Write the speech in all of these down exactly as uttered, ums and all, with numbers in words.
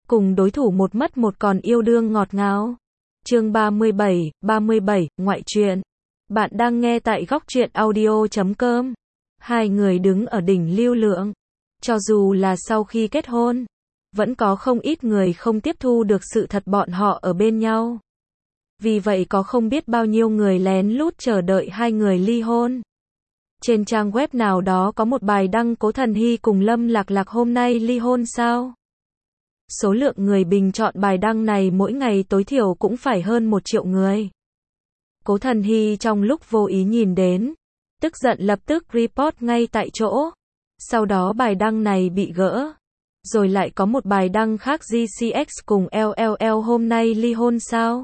cùng đối thủ một mất một còn yêu đương ngọt ngào. Chương ba mươi bảy, ba mươi bảy, ngoại truyện. Bạn đang nghe tại góc truyện audio chấm com. Hai người đứng ở đỉnh lưu lượng. Cho dù là sau khi kết hôn, vẫn có không ít người không tiếp thu được sự thật bọn họ ở bên nhau. Vì vậy có không biết bao nhiêu người lén lút chờ đợi hai người ly hôn. Trên trang web nào đó có một bài đăng Cố Thần Hy cùng Lâm Lạc Lạc hôm nay ly hôn sao? Số lượng người bình chọn bài đăng này mỗi ngày tối thiểu cũng phải hơn một triệu người. Cố Thần Hy trong lúc vô ý nhìn đến, tức giận lập tức report ngay tại chỗ. Sau đó bài đăng này bị gỡ. Rồi lại có một bài đăng khác giê xê ích cùng lờ lờ lờ hôm nay ly hôn sao?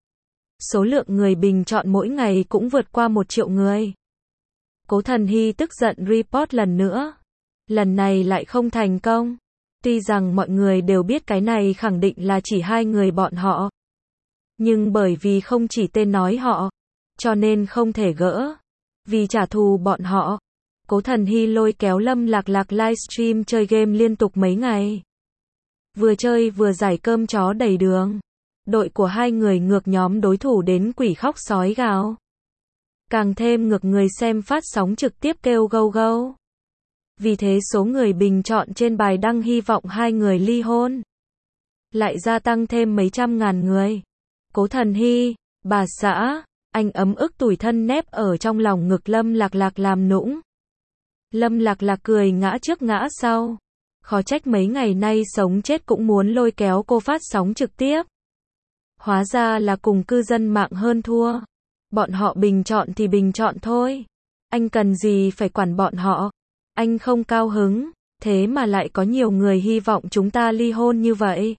Số lượng người bình chọn mỗi ngày cũng vượt qua một triệu người. Cố Thần Hy tức giận report lần nữa. Lần này lại không thành công. Tuy rằng mọi người đều biết cái này khẳng định là chỉ hai người bọn họ. Nhưng bởi vì không chỉ tên nói họ, cho nên không thể gỡ. Vì trả thù bọn họ, Cố Thần Hy lôi kéo Lâm Lạc Lạc livestream chơi game liên tục mấy ngày. Vừa chơi vừa giải cơm chó đầy đường. Đội của hai người ngược nhóm đối thủ đến quỷ khóc sói gào. Càng thêm ngược người xem phát sóng trực tiếp kêu gâu gâu. Vì thế số người bình chọn trên bài đăng hy vọng hai người ly hôn lại gia tăng thêm mấy trăm ngàn người. Cố Thần Hy, bà xã, anh ấm ức tủi thân nép ở trong lòng ngực Lâm Lạc Lạc làm nũng. Lâm Lạc Lạc cười ngã trước ngã sau. Khó trách mấy ngày nay sống chết cũng muốn lôi kéo cô phát sóng trực tiếp. Hóa ra là cùng cư dân mạng hơn thua. Bọn họ bình chọn thì bình chọn thôi. Anh cần gì phải quản bọn họ. Anh không cao hứng, thế mà lại có nhiều người hy vọng chúng ta ly hôn như vậy.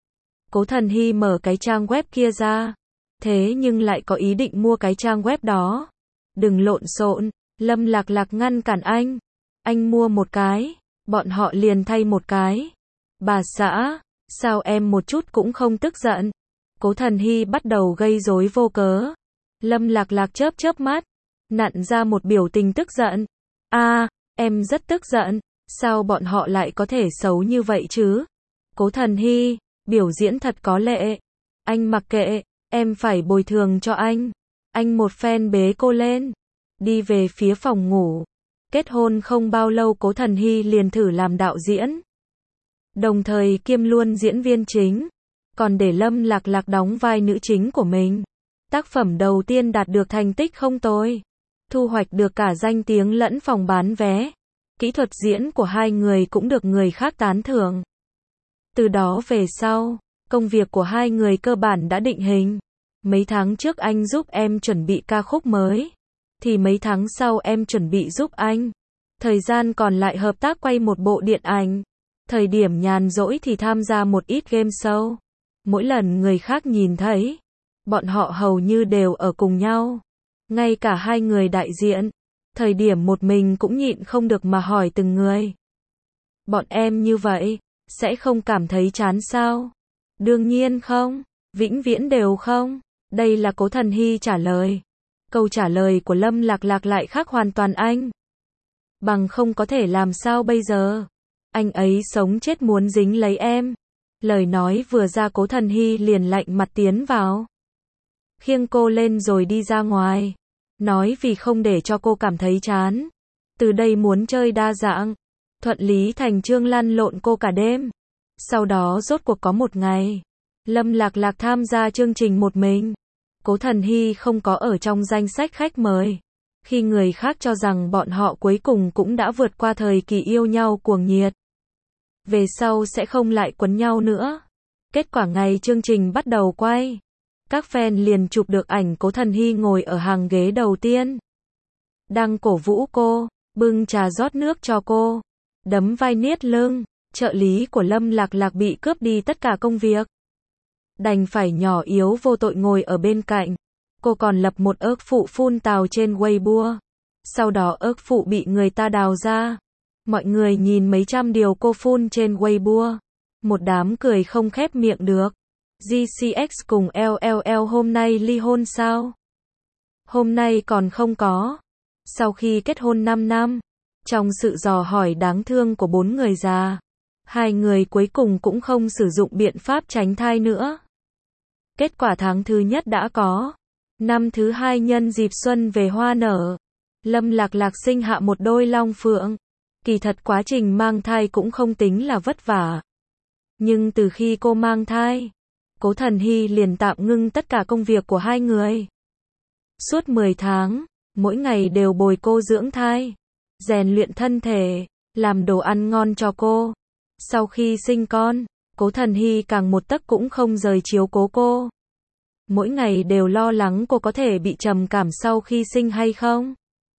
Cố Thần Hy mở cái trang web kia ra. Thế nhưng lại có ý định mua cái trang web đó. Đừng lộn xộn, Lâm Lạc Lạc ngăn cản anh. Anh mua một cái, bọn họ liền thay một cái. Bà xã, sao em một chút cũng không tức giận? Cố Thần Hy bắt đầu gây rối vô cớ. Lâm Lạc Lạc chớp chớp mắt, nặn ra một biểu tình tức giận. A, à, em rất tức giận, sao bọn họ lại có thể xấu như vậy chứ? Cố Thần Hy, biểu diễn thật có lệ. Anh mặc kệ, em phải bồi thường cho anh. Anh một phen bế cô lên, đi về phía phòng ngủ. Kết hôn không bao lâu Cố Thần Hy liền thử làm đạo diễn. Đồng thời kiêm luôn diễn viên chính. Còn để Lâm Lạc Lạc đóng vai nữ chính của mình. Tác phẩm đầu tiên đạt được thành tích không tồi. Thu hoạch được cả danh tiếng lẫn phòng bán vé. Kỹ thuật diễn của hai người cũng được người khác tán thưởng. Từ đó về sau, công việc của hai người cơ bản đã định hình. Mấy tháng trước anh giúp em chuẩn bị ca khúc mới. Thì mấy tháng sau em chuẩn bị giúp anh. Thời gian còn lại hợp tác quay một bộ điện ảnh. Thời điểm nhàn rỗi thì tham gia một ít game show. Mỗi lần người khác nhìn thấy, bọn họ hầu như đều ở cùng nhau. Ngay cả hai người đại diện, thời điểm một mình cũng nhịn không được mà hỏi từng người. Bọn em như vậy, sẽ không cảm thấy chán sao? Đương nhiên không, vĩnh viễn đều không. Đây là Cố Thần Hy trả lời. Câu trả lời của Lâm Lạc Lạc lại khác hoàn toàn anh. Bằng không có thể làm sao bây giờ? Anh ấy sống chết muốn dính lấy em. Lời nói vừa ra Cố Thần Hy liền lạnh mặt tiến vào. Khiêng cô lên rồi đi ra ngoài. Nói vì không để cho cô cảm thấy chán. Từ đây muốn chơi đa dạng. Thuận lý thành trương lăn lộn cô cả đêm. Sau đó rốt cuộc có một ngày, Lâm Lạc Lạc tham gia chương trình một mình. Cố Thần Hy không có ở trong danh sách khách mời. Khi người khác cho rằng bọn họ cuối cùng cũng đã vượt qua thời kỳ yêu nhau cuồng nhiệt. Về sau sẽ không lại quấn nhau nữa. Kết quả ngày chương trình bắt đầu quay. Các fan liền chụp được ảnh Cố Thần Hy ngồi ở hàng ghế đầu tiên. Đang cổ vũ cô, bưng trà rót nước cho cô, đấm vai niết lưng. Trợ lý của Lâm Lạc Lạc bị cướp đi tất cả công việc. Đành phải nhỏ yếu vô tội ngồi ở bên cạnh. Cô còn lập một ước phụ phun tào trên Weibo. Sau đó ước phụ bị người ta đào ra. Mọi người nhìn mấy trăm điều cô phun trên Weibo. Một đám cười không khép miệng được. giê xê ích cùng lờ lờ lờ hôm nay ly hôn sao? Hôm nay còn không có. Sau khi kết hôn năm năm, trong sự dò hỏi đáng thương của bốn người già, Hai người cuối cùng cũng không sử dụng biện pháp tránh thai nữa. Kết quả tháng thứ nhất đã có. Năm thứ hai nhân dịp xuân về hoa nở, Lâm Lạc Lạc sinh hạ một đôi long phượng. Kỳ thật quá trình mang thai cũng không tính là vất vả. Nhưng từ khi cô mang thai, Cố Thần Hy liền tạm ngưng tất cả công việc của hai người. Suốt mười tháng, mỗi ngày đều bồi cô dưỡng thai, rèn luyện thân thể, làm đồ ăn ngon cho cô. Sau khi sinh con, Cố Thần Hy càng một tấc cũng không rời chiếu cố cô. Mỗi ngày đều lo lắng cô có thể bị trầm cảm sau khi sinh hay không.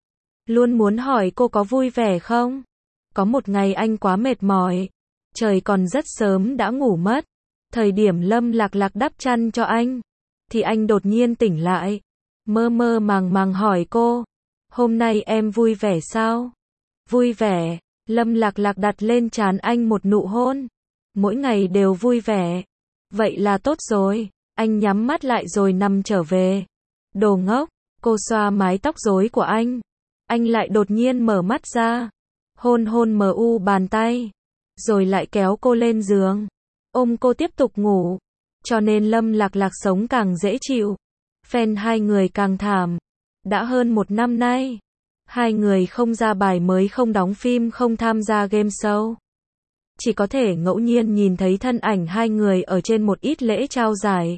Luôn muốn hỏi cô có vui vẻ không. Có một ngày anh quá mệt mỏi, trời còn rất sớm đã ngủ mất. Thời điểm Lâm Lạc Lạc đắp chăn cho anh, thì anh đột nhiên tỉnh lại, mơ mơ màng màng hỏi cô, hôm nay em vui vẻ sao? Vui vẻ. Lâm Lạc Lạc đặt lên trán anh một nụ hôn. Mỗi ngày đều vui vẻ. Vậy là tốt rồi. Anh nhắm mắt lại rồi nằm trở về. Đồ ngốc. Cô xoa mái tóc rối của anh. Anh lại đột nhiên mở mắt ra, hôn hôn mờ u bàn tay, rồi lại kéo cô lên giường, ôm cô tiếp tục ngủ. Cho nên Lâm Lạc Lạc sống càng dễ chịu. Fan hai người càng thảm. Đã hơn một năm nay, hai người không ra bài mới, không đóng phim, không tham gia game show. Chỉ có thể ngẫu nhiên nhìn thấy thân ảnh hai người ở trên một ít lễ trao giải.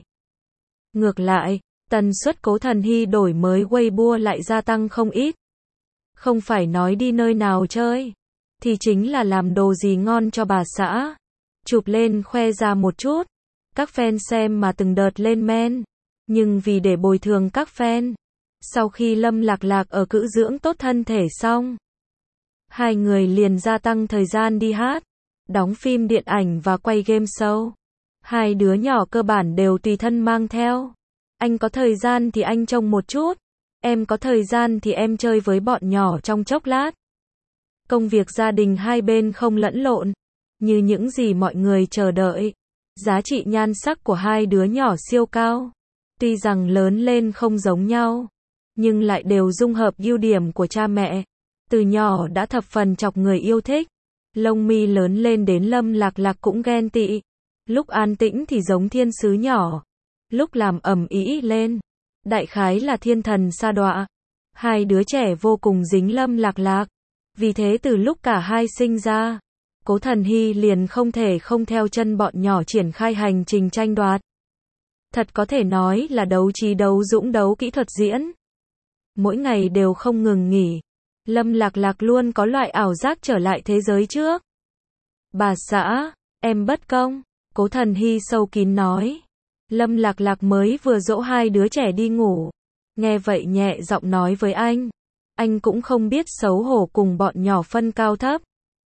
Ngược lại, tần suất Cố Thần Hy đổi mới Weibo lại gia tăng không ít. Không phải nói đi nơi nào chơi, thì chính là làm đồ gì ngon cho bà xã, chụp lên khoe ra một chút. Các fan xem mà từng đợt lên men. Nhưng vì để bồi thường các fan, sau khi Lâm Lạc Lạc ở cữ dưỡng tốt thân thể xong, hai người liền gia tăng thời gian đi hát, đóng phim điện ảnh và quay game show. Hai đứa nhỏ cơ bản đều tùy thân mang theo. Anh có thời gian thì anh trông một chút, em có thời gian thì em chơi với bọn nhỏ trong chốc lát. Công việc gia đình hai bên không lẫn lộn, như những gì mọi người chờ đợi. Giá trị nhan sắc của hai đứa nhỏ siêu cao. Tuy rằng lớn lên không giống nhau, nhưng lại đều dung hợp ưu điểm của cha mẹ. Từ nhỏ đã thập phần chọc người yêu thích. Lông mi lớn lên đến Lâm Lạc Lạc cũng ghen tị. Lúc an tĩnh thì giống thiên sứ nhỏ, lúc làm ầm ĩ lên, đại khái là thiên thần sa đọa. Hai đứa trẻ vô cùng dính Lâm Lạc Lạc. Vì thế từ lúc cả hai sinh ra, Cố Thần Hy liền không thể không theo chân bọn nhỏ triển khai hành trình tranh đoạt. Thật có thể nói là đấu trí đấu dũng đấu kỹ thuật diễn. Mỗi ngày đều không ngừng nghỉ. Lâm Lạc Lạc luôn có loại ảo giác trở lại thế giới trước. Bà xã, em bất công. Cố Thần Hy sâu kín nói. Lâm Lạc Lạc mới vừa dỗ hai đứa trẻ đi ngủ. Nghe vậy nhẹ giọng nói với anh. Anh cũng không biết xấu hổ cùng bọn nhỏ phân cao thấp.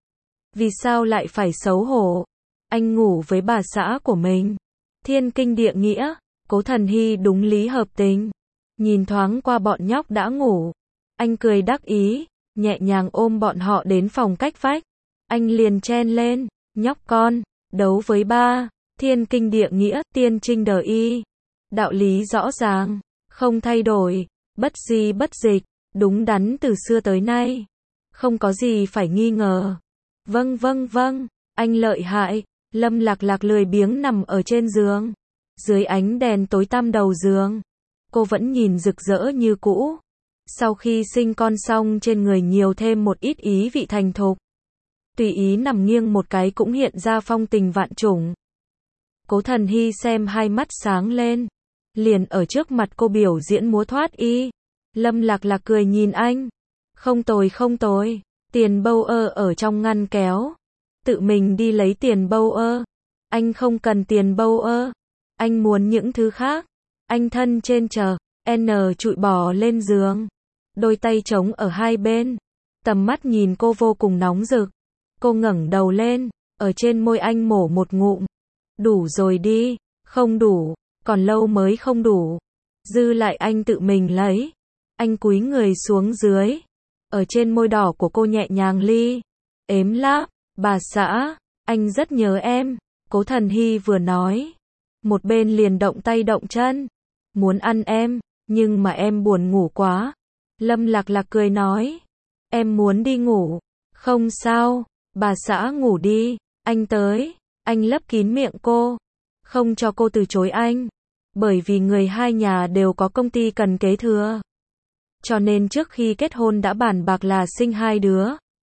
Vì sao lại phải xấu hổ? Anh ngủ với bà xã của mình. Thiên kinh địa nghĩa. Cố Thần Hy đúng lý hợp tình. Nhìn thoáng qua bọn nhóc đã ngủ, anh cười đắc ý, nhẹ nhàng ôm bọn họ đến phòng cách vách. Anh liền chen lên, nhóc con, đấu với ba. Thiên kinh địa nghĩa, tiên trinh đời y. Đạo lý rõ ràng, không thay đổi, bất di bất dịch, đúng đắn từ xưa tới nay. Không có gì phải nghi ngờ. Vâng vâng vâng, anh lợi hại. Lâm Lạc Lạc lười biếng nằm ở trên giường. Dưới ánh đèn tối tăm đầu giường, cô vẫn nhìn rực rỡ như cũ. Sau khi sinh con xong trên người nhiều thêm một ít ý vị thành thục. Tùy ý nằm nghiêng một cái cũng hiện ra phong tình vạn trùng. Cố Thần Hy xem hai mắt sáng lên, liền ở trước mặt cô biểu diễn múa thoát y. Lâm Lạc Lạc cười nhìn anh. Không tồi không tồi, tiền bâu ơ ở trong ngăn kéo. Tự mình đi lấy tiền bâu ơ. Anh không cần tiền bâu ơ. Anh muốn những thứ khác. Anh thân trên chờ, N trụi bò lên giường. Đôi tay trống ở hai bên. Tầm mắt nhìn cô vô cùng nóng rực. Cô ngẩng đầu lên, ở trên môi anh mổ một ngụm. Đủ rồi đi, không đủ, còn lâu mới không đủ. Dư lại anh tự mình lấy. Anh cúi người xuống dưới. Ở trên môi đỏ của cô nhẹ nhàng ly. Ếm láp, bà xã, anh rất nhớ em. Cố Thần Hy vừa nói, một bên liền động tay động chân. Muốn ăn em, nhưng mà em buồn ngủ quá. Lâm Lạc Lạc cười nói. Em muốn đi ngủ. Không sao, bà xã ngủ đi. Anh tới. Anh lấp kín miệng cô. Không cho cô từ chối anh. Bởi vì người hai nhà đều có công ty cần kế thừa. Cho nên trước khi kết hôn đã bàn bạc là sinh hai đứa.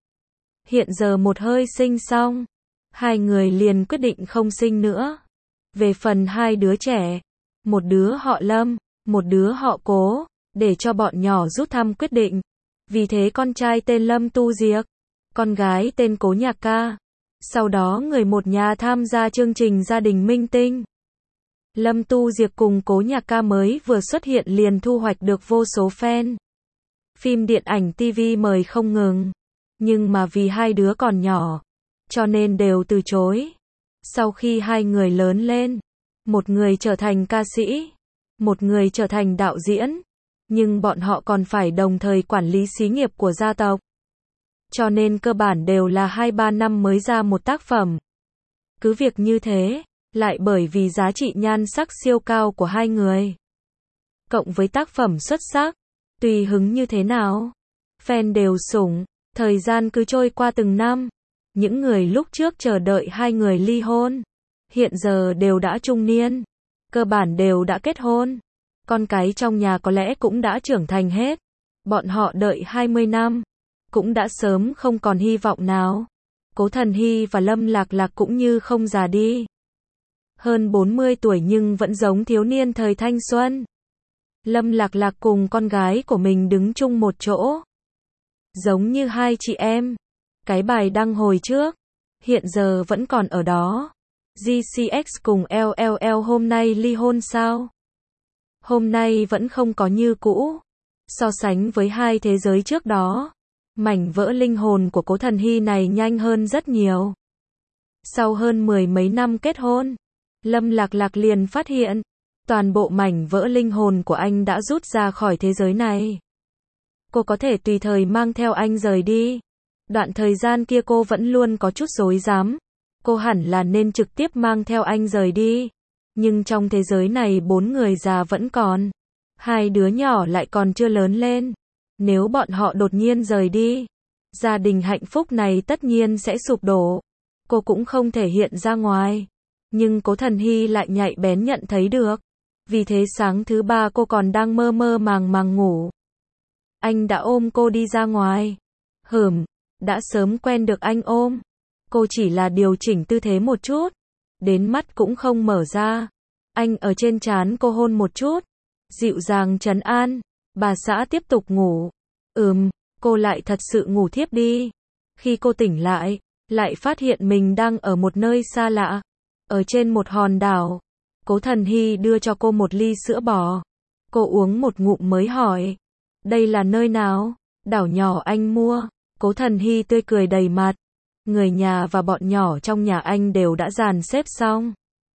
Hiện giờ một hơi sinh xong. Hai người liền quyết định không sinh nữa. Về phần hai đứa trẻ. Một đứa họ Lâm, một đứa họ Cố. Để cho bọn nhỏ rút thăm quyết định. Vì thế con trai tên Lâm Tu Diệc. Con gái tên Cố Nhạc Ca. Sau đó người một nhà tham gia chương trình Gia đình Minh Tinh. Lâm Tu Diệc cùng Cố Nhạc Ca mới vừa xuất hiện liền thu hoạch được vô số fan. Phim điện ảnh ti vi mời không ngừng. Nhưng mà vì hai đứa còn nhỏ, cho nên đều từ chối. Sau khi hai người lớn lên, một người trở thành ca sĩ, một người trở thành đạo diễn, nhưng bọn họ còn phải đồng thời quản lý xí nghiệp của gia tộc. Cho nên cơ bản đều là hai ba năm mới ra một tác phẩm. Cứ việc như thế, lại bởi vì giá trị nhan sắc siêu cao của hai người, cộng với tác phẩm xuất sắc, tùy hứng như thế nào, fan đều sủng. Thời gian cứ trôi qua từng năm, những người lúc trước chờ đợi hai người ly hôn, hiện giờ đều đã trung niên, cơ bản đều đã kết hôn. Con cái trong nhà có lẽ cũng đã trưởng thành hết. Bọn họ đợi hai mươi năm, cũng đã sớm không còn hy vọng nào. Cố Thần Hy và Lâm Lạc Lạc cũng như không già đi. Hơn bốn mươi tuổi nhưng vẫn giống thiếu niên thời thanh xuân. Lâm Lạc Lạc cùng con gái của mình đứng chung một chỗ. Giống như hai chị em. Cái bài đăng hồi trước, hiện giờ vẫn còn ở đó. giê xê ích cùng lờ lờ lờ hôm nay ly hôn sao? Hôm nay vẫn không có như cũ. So sánh với hai thế giới trước đó, mảnh vỡ linh hồn của Cố Thần Hy này nhanh hơn rất nhiều. Sau hơn mười mấy năm kết hôn, Lâm Lạc Lạc liền phát hiện, toàn bộ mảnh vỡ linh hồn của anh đã rút ra khỏi thế giới này. Cô có thể tùy thời mang theo anh rời đi. Đoạn thời gian kia cô vẫn luôn có chút rối rắm. Cô hẳn là nên trực tiếp mang theo anh rời đi. Nhưng trong thế giới này bốn người già vẫn còn. Hai đứa nhỏ lại còn chưa lớn lên. Nếu bọn họ đột nhiên rời đi, gia đình hạnh phúc này tất nhiên sẽ sụp đổ. Cô cũng không thể hiện ra ngoài. Nhưng Cố Thần Hy lại nhạy bén nhận thấy được. Vì thế sáng thứ ba cô còn đang mơ mơ màng màng ngủ. Anh đã ôm cô đi ra ngoài. Hửm, đã sớm quen được anh ôm. Cô chỉ là điều chỉnh tư thế một chút. Đến mắt cũng không mở ra. Anh ở trên trán cô hôn một chút. Dịu dàng trấn an. Bà xã tiếp tục ngủ. Ừm, cô lại thật sự ngủ thiếp đi. Khi cô tỉnh lại, lại phát hiện mình đang ở một nơi xa lạ. Ở trên một hòn đảo. Cố Thần Hy đưa cho cô một ly sữa bò. Cô uống một ngụm mới hỏi. Đây là nơi nào? Đảo nhỏ anh mua. Cố Thần Hy tươi cười đầy mặt. Người nhà và bọn nhỏ trong nhà anh đều đã dàn xếp xong.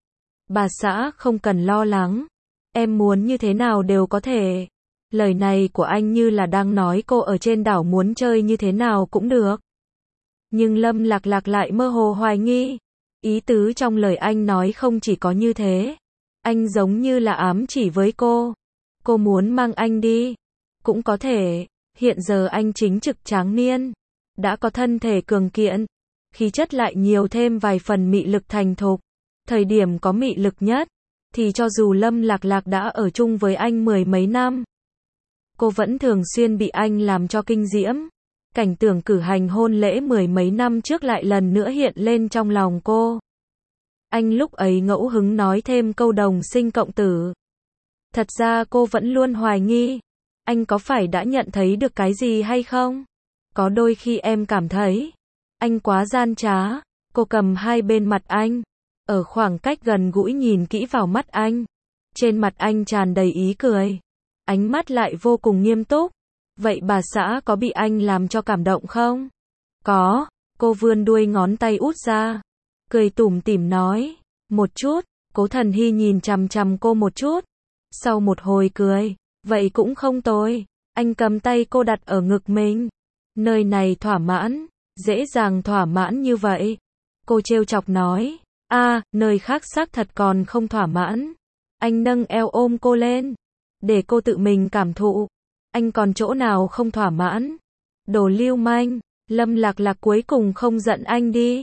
Bà xã không cần lo lắng. Em muốn như thế nào đều có thể. Lời này của anh như là đang nói cô ở trên đảo muốn chơi như thế nào cũng được. Nhưng Lâm Lạc Lạc lại mơ hồ hoài nghi. Ý tứ trong lời anh nói không chỉ có như thế. Anh giống như là ám chỉ với cô. Cô muốn mang anh đi. Cũng có thể. Hiện giờ anh chính trực tráng niên. Đã có thân thể cường kiện. Khí chất lại nhiều thêm vài phần mị lực thành thục. Thời điểm có mị lực nhất. Thì cho dù Lâm Lạc Lạc đã ở chung với anh mười mấy năm. Cô vẫn thường xuyên bị anh làm cho kinh diễm. Cảnh tưởng cử hành hôn lễ mười mấy năm trước lại lần nữa hiện lên trong lòng cô. Anh lúc ấy ngẫu hứng nói thêm câu đồng sinh cộng tử. Thật ra cô vẫn luôn hoài nghi. Anh có phải đã nhận thấy được cái gì hay không? Có đôi khi em cảm thấy anh quá gian trá. Cô cầm hai bên mặt anh. Ở khoảng cách gần gũi nhìn kỹ vào mắt anh. Trên mặt anh tràn đầy ý cười. Ánh mắt lại vô cùng nghiêm túc. Vậy bà xã có bị anh làm cho cảm động không? Có. Cô vươn đuôi ngón tay út ra. Cười tủm tỉm nói. Một chút. Cố Thần Hy nhìn chằm chằm cô một chút. Sau một hồi cười. Vậy cũng không tồi. Anh cầm tay cô đặt ở ngực mình. Nơi này thỏa mãn. Dễ dàng thỏa mãn như vậy. Cô trêu chọc nói. A, à, nơi khác xác thật còn không thỏa mãn. Anh nâng eo ôm cô lên. Để cô tự mình cảm thụ. Anh còn chỗ nào không thỏa mãn? Đồ lưu manh. Lâm Lạc Lạc cuối cùng không giận anh đi.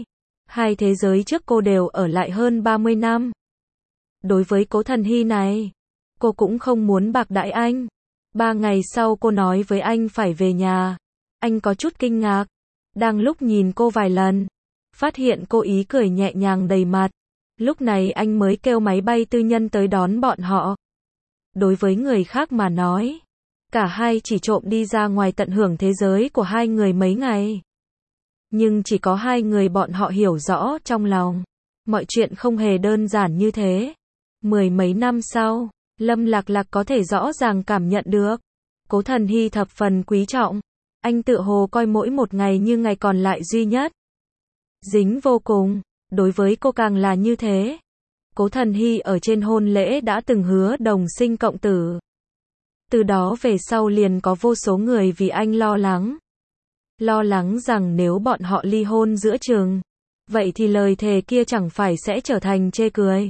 Hai thế giới trước cô đều ở lại hơn ba mươi năm. Đối với Cố Thần Hy này, cô cũng không muốn bạc đãi anh. Ba ngày sau cô nói với anh phải về nhà. Anh có chút kinh ngạc. Đang lúc nhìn cô vài lần, phát hiện cô ý cười nhẹ nhàng đầy mặt. Lúc này anh mới kêu máy bay tư nhân tới đón bọn họ. Đối với người khác mà nói, cả hai chỉ trộm đi ra ngoài tận hưởng thế giới của hai người mấy ngày. Nhưng chỉ có hai người bọn họ hiểu rõ trong lòng. Mọi chuyện không hề đơn giản như thế. Mười mấy năm sau, Lâm Lạc Lạc có thể rõ ràng cảm nhận được. Cố Thần Hy thập phần quý trọng. Anh tự hồ coi mỗi một ngày như ngày còn lại duy nhất. Dính vô cùng. Đối với cô càng là như thế. Cố Thần Hy ở trên hôn lễ đã từng hứa đồng sinh cộng tử. Từ đó về sau liền có vô số người vì anh lo lắng. Lo lắng rằng nếu bọn họ ly hôn giữa chừng, vậy thì lời thề kia chẳng phải sẽ trở thành chê cười.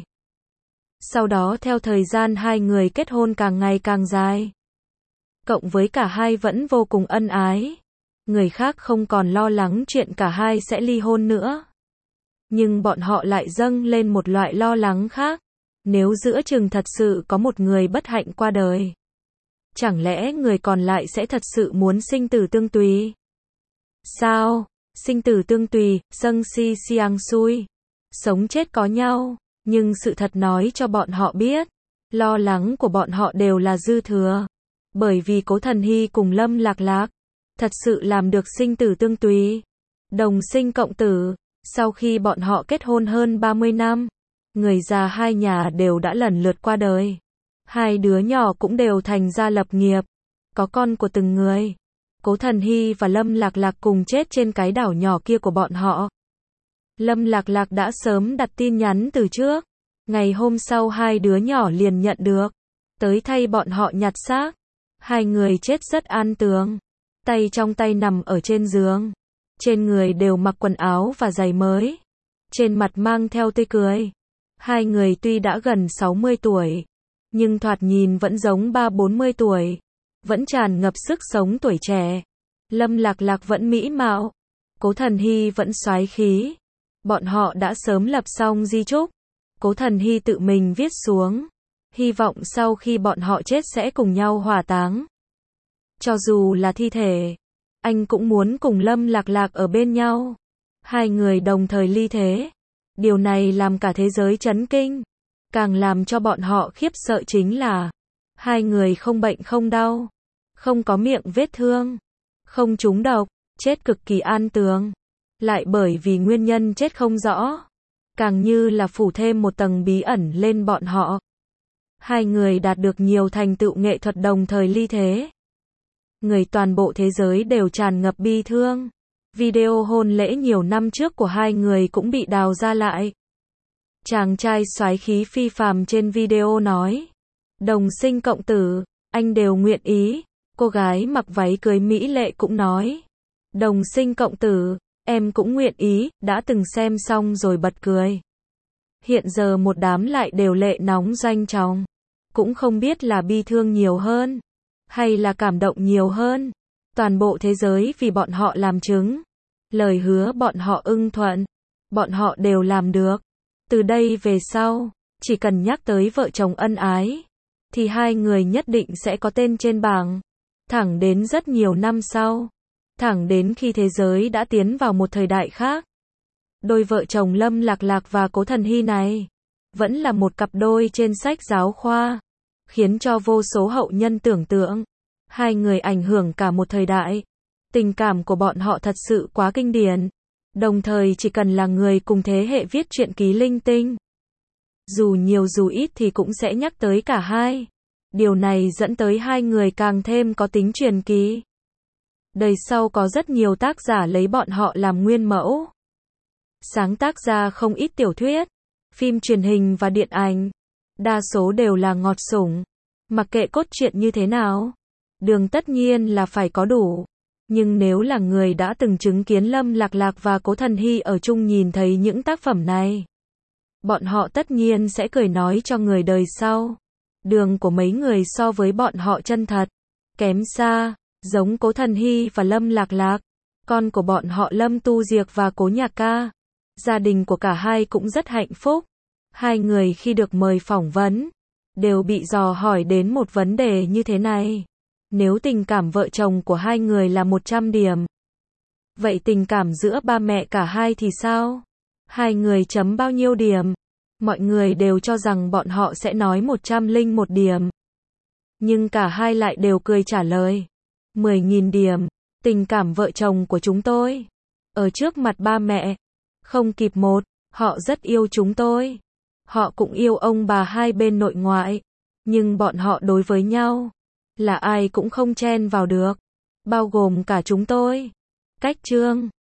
Sau đó theo thời gian hai người kết hôn càng ngày càng dài. Cộng với cả hai vẫn vô cùng ân ái. Người khác không còn lo lắng chuyện cả hai sẽ ly hôn nữa. Nhưng bọn họ lại dâng lên một loại lo lắng khác. Nếu giữa chừng thật sự có một người bất hạnh qua đời, chẳng lẽ người còn lại sẽ thật sự muốn sinh tử tương tùy? Sao? Sinh tử tương tùy, dâng si siang xui. Sống chết có nhau. Nhưng sự thật nói cho bọn họ biết, lo lắng của bọn họ đều là dư thừa. Bởi vì Cố Thần Hy cùng Lâm Lạc Lạc thật sự làm được sinh tử tương tùy, đồng sinh cộng tử. Sau khi bọn họ kết hôn hơn ba mươi năm, người già hai nhà đều đã lần lượt qua đời. Hai đứa nhỏ cũng đều thành gia lập nghiệp, có con của từng người. Cố Thần Hy và Lâm Lạc Lạc cùng chết trên cái đảo nhỏ kia của bọn họ. Lâm Lạc Lạc đã sớm đặt tin nhắn từ trước. Ngày hôm sau hai đứa nhỏ liền nhận được. Tới thay bọn họ nhặt xác. Hai người chết rất an tường. Tay trong tay nằm ở trên giường. Trên người đều mặc quần áo và giày mới. Trên mặt mang theo tươi cười. Hai người tuy đã gần sáu mươi tuổi, nhưng thoạt nhìn vẫn giống ba bốn mươi tuổi. Vẫn tràn ngập sức sống tuổi trẻ. Lâm Lạc Lạc vẫn mỹ mạo. Cố Thần Hy vẫn soái khí. Bọn họ đã sớm lập xong di chúc. Cố Thần Hy tự mình viết xuống. Hy vọng sau khi bọn họ chết sẽ cùng nhau hỏa táng. Cho dù là thi thể, anh cũng muốn cùng Lâm Lạc Lạc ở bên nhau. Hai người đồng thời ly thế. Điều này làm cả thế giới chấn kinh. Càng làm cho bọn họ khiếp sợ chính là hai người không bệnh không đau, không có miệng vết thương, không trúng độc, chết cực kỳ an tường. Lại bởi vì nguyên nhân chết không rõ, càng như là phủ thêm một tầng bí ẩn lên bọn họ. Hai người đạt được nhiều thành tựu nghệ thuật đồng thời ly thế. Người toàn bộ thế giới đều tràn ngập bi thương. Video hôn lễ nhiều năm trước của hai người cũng bị đào ra lại. Chàng trai soái khí phi phàm trên video nói, đồng sinh cộng tử, anh đều nguyện ý. Cô gái mặc váy cưới mỹ lệ cũng nói, đồng sinh cộng tử, em cũng nguyện ý. Đã từng xem xong rồi bật cười. Hiện giờ một đám lại đều lệ nóng doanh trọng. Cũng không biết là bi thương nhiều hơn, hay là cảm động nhiều hơn. Toàn bộ thế giới vì bọn họ làm chứng. Lời hứa bọn họ ưng thuận, bọn họ đều làm được. Từ đây về sau, chỉ cần nhắc tới vợ chồng ân ái, thì hai người nhất định sẽ có tên trên bảng. Thẳng đến rất nhiều năm sau, thẳng đến khi thế giới đã tiến vào một thời đại khác, đôi vợ chồng Lâm Lạc Lạc và Cố Thần Hy này vẫn là một cặp đôi trên sách giáo khoa, khiến cho vô số hậu nhân tưởng tượng. Hai người ảnh hưởng cả một thời đại. Tình cảm của bọn họ thật sự quá kinh điển. Đồng thời chỉ cần là người cùng thế hệ viết truyện ký linh tinh, dù nhiều dù ít thì cũng sẽ nhắc tới cả hai. Điều này dẫn tới hai người càng thêm có tính truyền kỳ. Đời sau có rất nhiều tác giả lấy bọn họ làm nguyên mẫu. Sáng tác ra không ít tiểu thuyết, phim truyền hình và điện ảnh. Đa số đều là ngọt sủng. Mặc kệ cốt truyện như thế nào, đường tất nhiên là phải có đủ. Nhưng nếu là người đã từng chứng kiến Lâm Lạc Lạc và Cố Thần Hy ở chung nhìn thấy những tác phẩm này, bọn họ tất nhiên sẽ cười nói cho người đời sau. Đường của mấy người so với bọn họ chân thật kém xa, giống Cố Thần Hy và Lâm Lạc Lạc, con của bọn họ Lâm Tu Diệc và Cố Nhạc Ca. Gia đình của cả hai cũng rất hạnh phúc. Hai người khi được mời phỏng vấn, đều bị dò hỏi đến một vấn đề như thế này. Nếu tình cảm vợ chồng của hai người là một trăm điểm, vậy tình cảm giữa ba mẹ cả hai thì sao? Hai người chấm bao nhiêu điểm? Mọi người đều cho rằng bọn họ sẽ nói một trăm lẻ một điểm. Nhưng cả hai lại đều cười trả lời. mười nghìn điểm. Tình cảm vợ chồng của chúng tôi, ở trước mặt ba mẹ, không kịp một. Họ rất yêu chúng tôi. Họ cũng yêu ông bà hai bên nội ngoại. Nhưng bọn họ đối với nhau, là ai cũng không chen vào được. Bao gồm cả chúng tôi. Cách chương